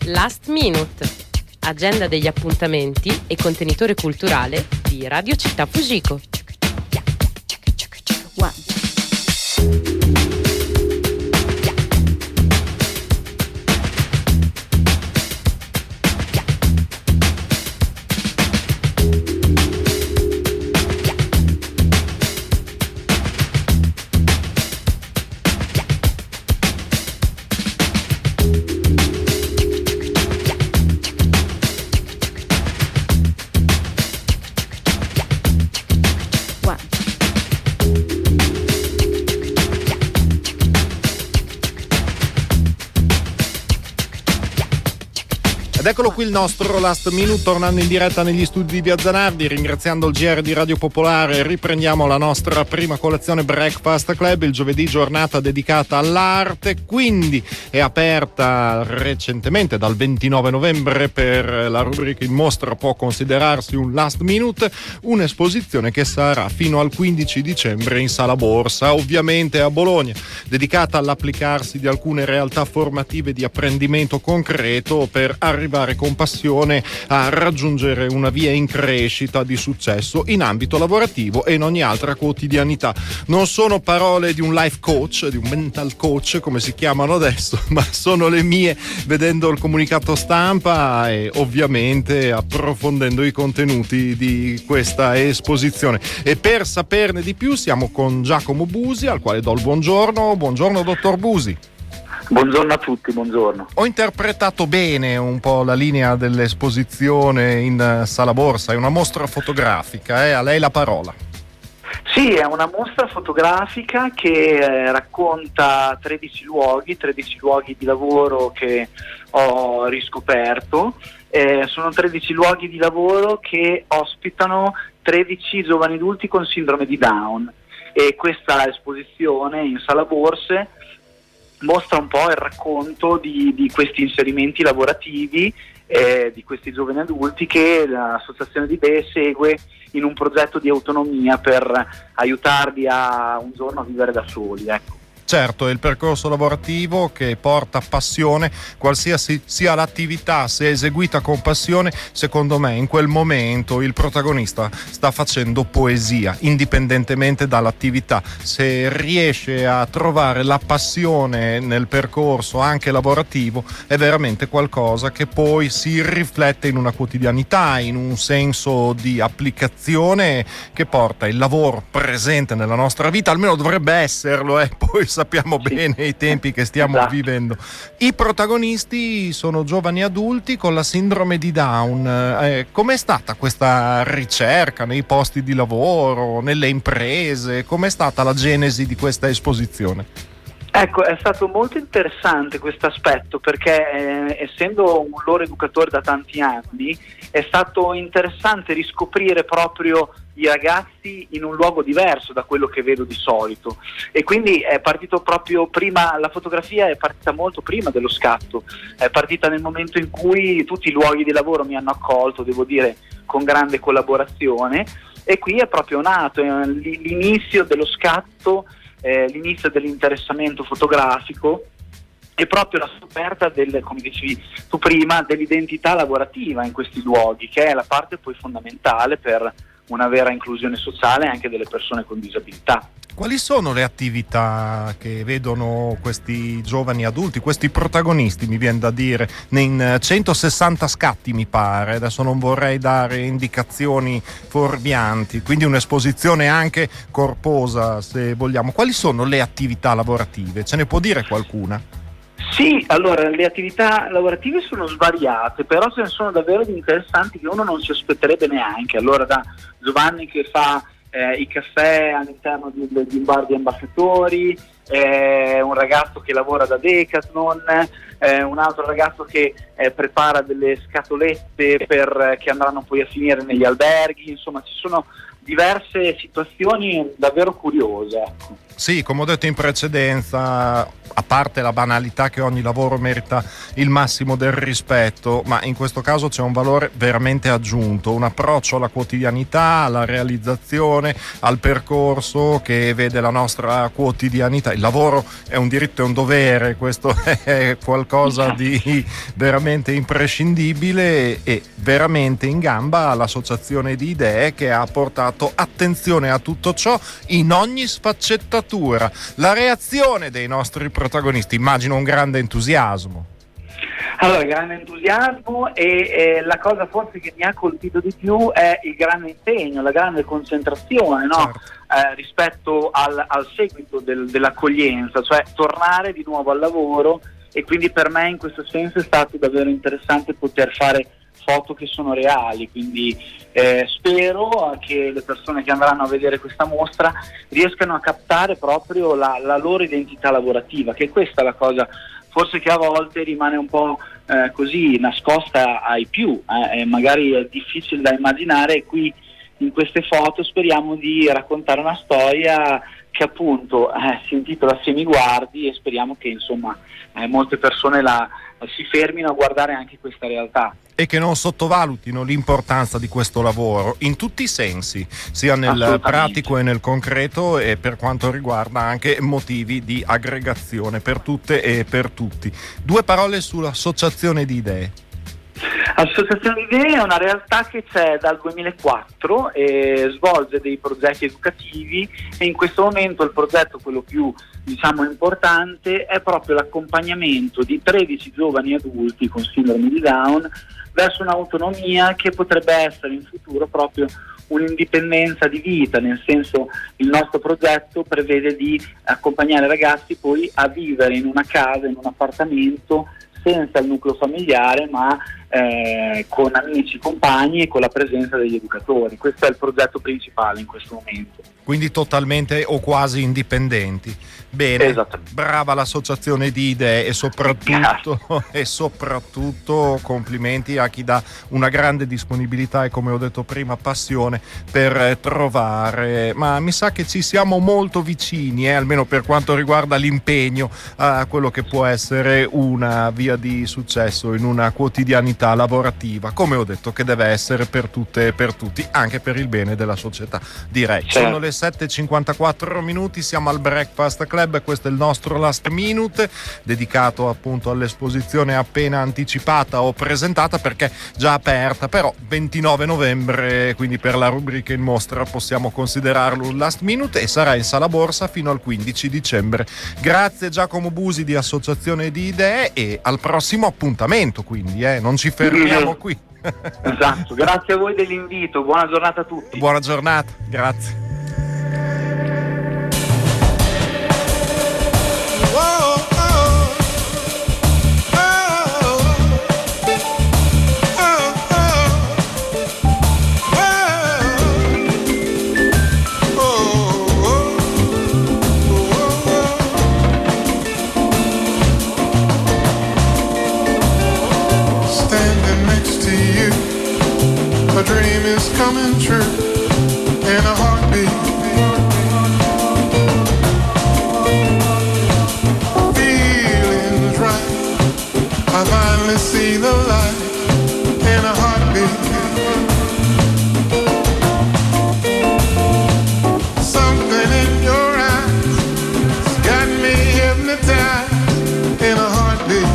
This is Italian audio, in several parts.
Last Minute, agenda degli appuntamenti e contenitore culturale di Radio Città Fujiko. Ed eccolo qui il nostro Last Minute, tornando in diretta negli studi di Via Zanardi. Ringraziando il GR di Radio Popolare, riprendiamo la nostra prima colazione Breakfast Club, il giovedì, giornata dedicata all'arte. Quindi è aperta recentemente dal 29 novembre per la rubrica In Mostra può considerarsi un Last Minute, un'esposizione che sarà fino al 15 dicembre in Sala Borsa, ovviamente a Bologna, dedicata all'applicarsi di alcune realtà formative di apprendimento concreto per arrivare con passione a raggiungere una via in crescita di successo in ambito lavorativo e in ogni altra quotidianità. Non sono parole di un life coach, di un mental coach come si chiamano adesso, ma sono le mie, vedendo il comunicato stampa e ovviamente approfondendo i contenuti di questa esposizione. E per saperne di più siamo con Giacomo Busi, al quale do il buongiorno. Buongiorno dottor Busi. Buongiorno a tutti, buongiorno. Ho interpretato bene un po' la linea dell'esposizione in Sala Borsa, è una mostra fotografica, a lei la parola. Sì, è una mostra fotografica che racconta 13 luoghi di lavoro che ho riscoperto. Sono 13 luoghi di lavoro che ospitano 13 giovani adulti con sindrome di Down, e questa esposizione in Sala Borse mostra un po' il racconto di questi inserimenti lavorativi di questi giovani adulti che l'associazione di BE segue in un progetto di autonomia per aiutarli a un giorno a vivere da soli, ecco. Certo, è il percorso lavorativo che porta passione, qualsiasi sia l'attività, se eseguita con passione, secondo me in quel momento il protagonista sta facendo poesia, indipendentemente dall'attività. Se riesce a trovare la passione nel percorso anche lavorativo, è veramente qualcosa che poi si riflette in una quotidianità, in un senso di applicazione che porta il lavoro presente nella nostra vita, almeno dovrebbe esserlo, poi sappiamo bene i tempi che stiamo vivendo. I protagonisti sono giovani adulti con la sindrome di Down. Com'è stata questa ricerca nei posti di lavoro, nelle imprese? Com'è stata la genesi di questa esposizione? Ecco, è stato molto interessante questo aspetto perché essendo un loro educatore da tanti anni è stato interessante riscoprire proprio i ragazzi in un luogo diverso da quello che vedo di solito, e quindi è partito proprio prima, la fotografia è partita molto prima dello scatto, è partita nel momento in cui tutti i luoghi di lavoro mi hanno accolto, devo dire con grande collaborazione, e qui è proprio nato l'inizio dello scatto, l'inizio dell'interessamento fotografico e proprio la scoperta come dicevi tu prima, dell'identità lavorativa in questi luoghi, che è la parte poi fondamentale per una vera inclusione sociale anche delle persone con disabilità. Quali sono le attività che vedono questi giovani adulti, questi protagonisti, mi viene da dire, in 160 scatti mi pare, adesso non vorrei dare indicazioni fuorvianti, quindi un'esposizione anche corposa se vogliamo. Quali sono le attività lavorative? Ce ne può dire qualcuna? Sì, allora le attività lavorative sono svariate, però ce ne sono davvero di interessanti che uno non si aspetterebbe neanche. Allora da Giovanni che fa i caffè all'interno di un bar di ambasciatori, un ragazzo che lavora da Decathlon, un altro ragazzo che prepara delle scatolette che andranno poi a finire negli alberghi. Insomma, ci sono diverse situazioni davvero curiose, ecco. Sì, come ho detto in precedenza, a parte la banalità che ogni lavoro merita il massimo del rispetto, ma in questo caso c'è un valore veramente aggiunto, un approccio alla quotidianità, alla realizzazione, al percorso che vede la nostra quotidianità, il lavoro è un diritto e un dovere, questo è qualcosa di veramente imprescindibile, e veramente in gamba l'associazione di idee che ha portato attenzione a tutto ciò in ogni sfaccettatura. La reazione dei nostri protagonisti, immagino un grande entusiasmo. Allora, grande entusiasmo e la cosa forse che mi ha colpito di più è il grande impegno, la grande concentrazione, no? Certo. Rispetto al seguito dell'accoglienza, cioè tornare di nuovo al lavoro, e quindi per me in questo senso è stato davvero interessante poter fare foto che sono reali, quindi spero che le persone che andranno a vedere questa mostra riescano a captare proprio la loro identità lavorativa, che questa è la cosa forse che a volte rimane un po' così nascosta ai più, magari è difficile da immaginare, e qui in queste foto speriamo di raccontare una storia che appunto si intitola Semiguardi, e speriamo che insomma molte persone si fermino a guardare anche questa realtà. E che non sottovalutino l'importanza di questo lavoro in tutti i sensi, sia nel pratico e nel concreto, e per quanto riguarda anche motivi di aggregazione per tutte e per tutti. 2 parole sull'associazione di idee. L'associazione di idee è una realtà che c'è dal 2004 e svolge dei progetti educativi, e in questo momento il progetto, quello più importante, è proprio l'accompagnamento di 13 giovani adulti con sindrome di Down verso un'autonomia che potrebbe essere in futuro proprio un'indipendenza di vita, nel senso il nostro progetto prevede di accompagnare i ragazzi poi a vivere in una casa, in un appartamento, senza il nucleo familiare, ma con amici, compagni e con la presenza degli educatori. Questo è il progetto principale in questo momento. Quindi totalmente o quasi indipendenti. Bene, brava l'associazione di idee, e soprattutto complimenti a chi dà una grande disponibilità e, come ho detto prima, passione per trovare, ma mi sa che ci siamo molto vicini, almeno per quanto riguarda l'impegno a quello che può essere una via di successo in una quotidianità lavorativa, come ho detto, che deve essere per tutte e per tutti, anche per il bene della società, direi. Sono le 7:54, siamo al Breakfast Club. Questo è il nostro Last Minute, dedicato appunto all'esposizione appena anticipata o presentata, perché già aperta, però 29 novembre, quindi per la rubrica in mostra possiamo considerarlo un Last Minute, e sarà in Sala Borsa fino al 15 dicembre. Grazie Giacomo Busi di Associazione di Idee, e al prossimo appuntamento, quindi non ci fermiamo qui. Esatto, grazie a voi dell'invito, buona giornata a tutti. Buona giornata, grazie. A dream is coming true in a heartbeat. Feelings right, I finally see the light in a heartbeat. Something in your eyes has got me hypnotized in a heartbeat.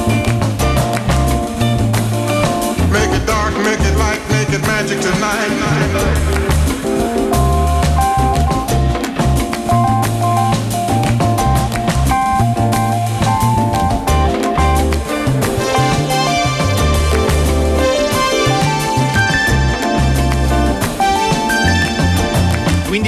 Magic tonight.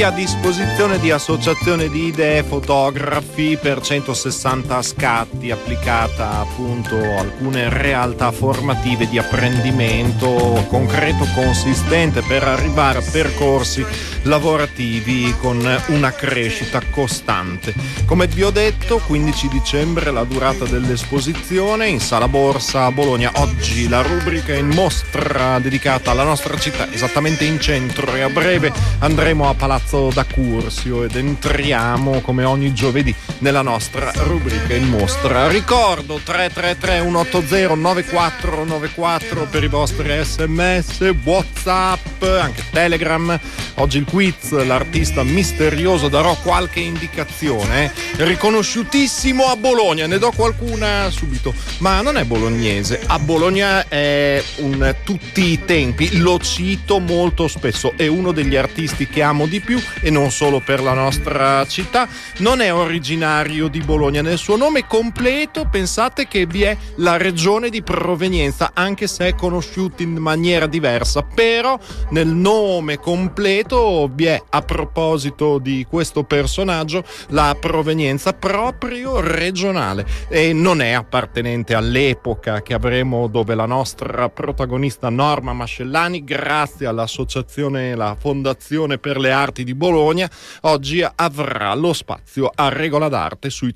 quindi a disposizione di associazione di idee, fotografi per 160 scatti, applicata appunto a alcune realtà formative di apprendimento concreto, consistente, per arrivare a percorsi lavorativi con una crescita costante. Come vi ho detto, 15 dicembre la durata dell'esposizione in Sala Borsa a Bologna. Oggi la rubrica in mostra dedicata alla nostra città, esattamente in centro, e a breve andremo a Palazzo d'Accursio ed entriamo come ogni giovedì nella nostra rubrica in mostra. Ricordo 333 180 9494 per i vostri SMS, WhatsApp, anche Telegram. Oggi il quiz, l'artista misterioso, darò qualche indicazione, riconosciutissimo a Bologna, ne do qualcuna subito, ma non è bolognese. A Bologna è un tutti i tempi, lo cito molto spesso, è uno degli artisti che amo di più, e non solo per la nostra città. Non è originario di Bologna, nel suo nome completo pensate che vi è la regione di provenienza, anche se è conosciuto in maniera diversa, però nel nome completo vi è, a proposito di questo personaggio, la provenienza proprio regionale, e non è appartenente all'epoca che avremo, dove la nostra protagonista Norma Mascellani, grazie all'associazione, la Fondazione per le Arti di Bologna, oggi avrà lo spazio a Regola d'Arte sui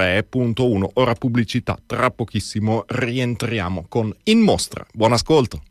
103.1. Ora pubblicità, tra pochissimo rientriamo con In Mostra. Buon ascolto.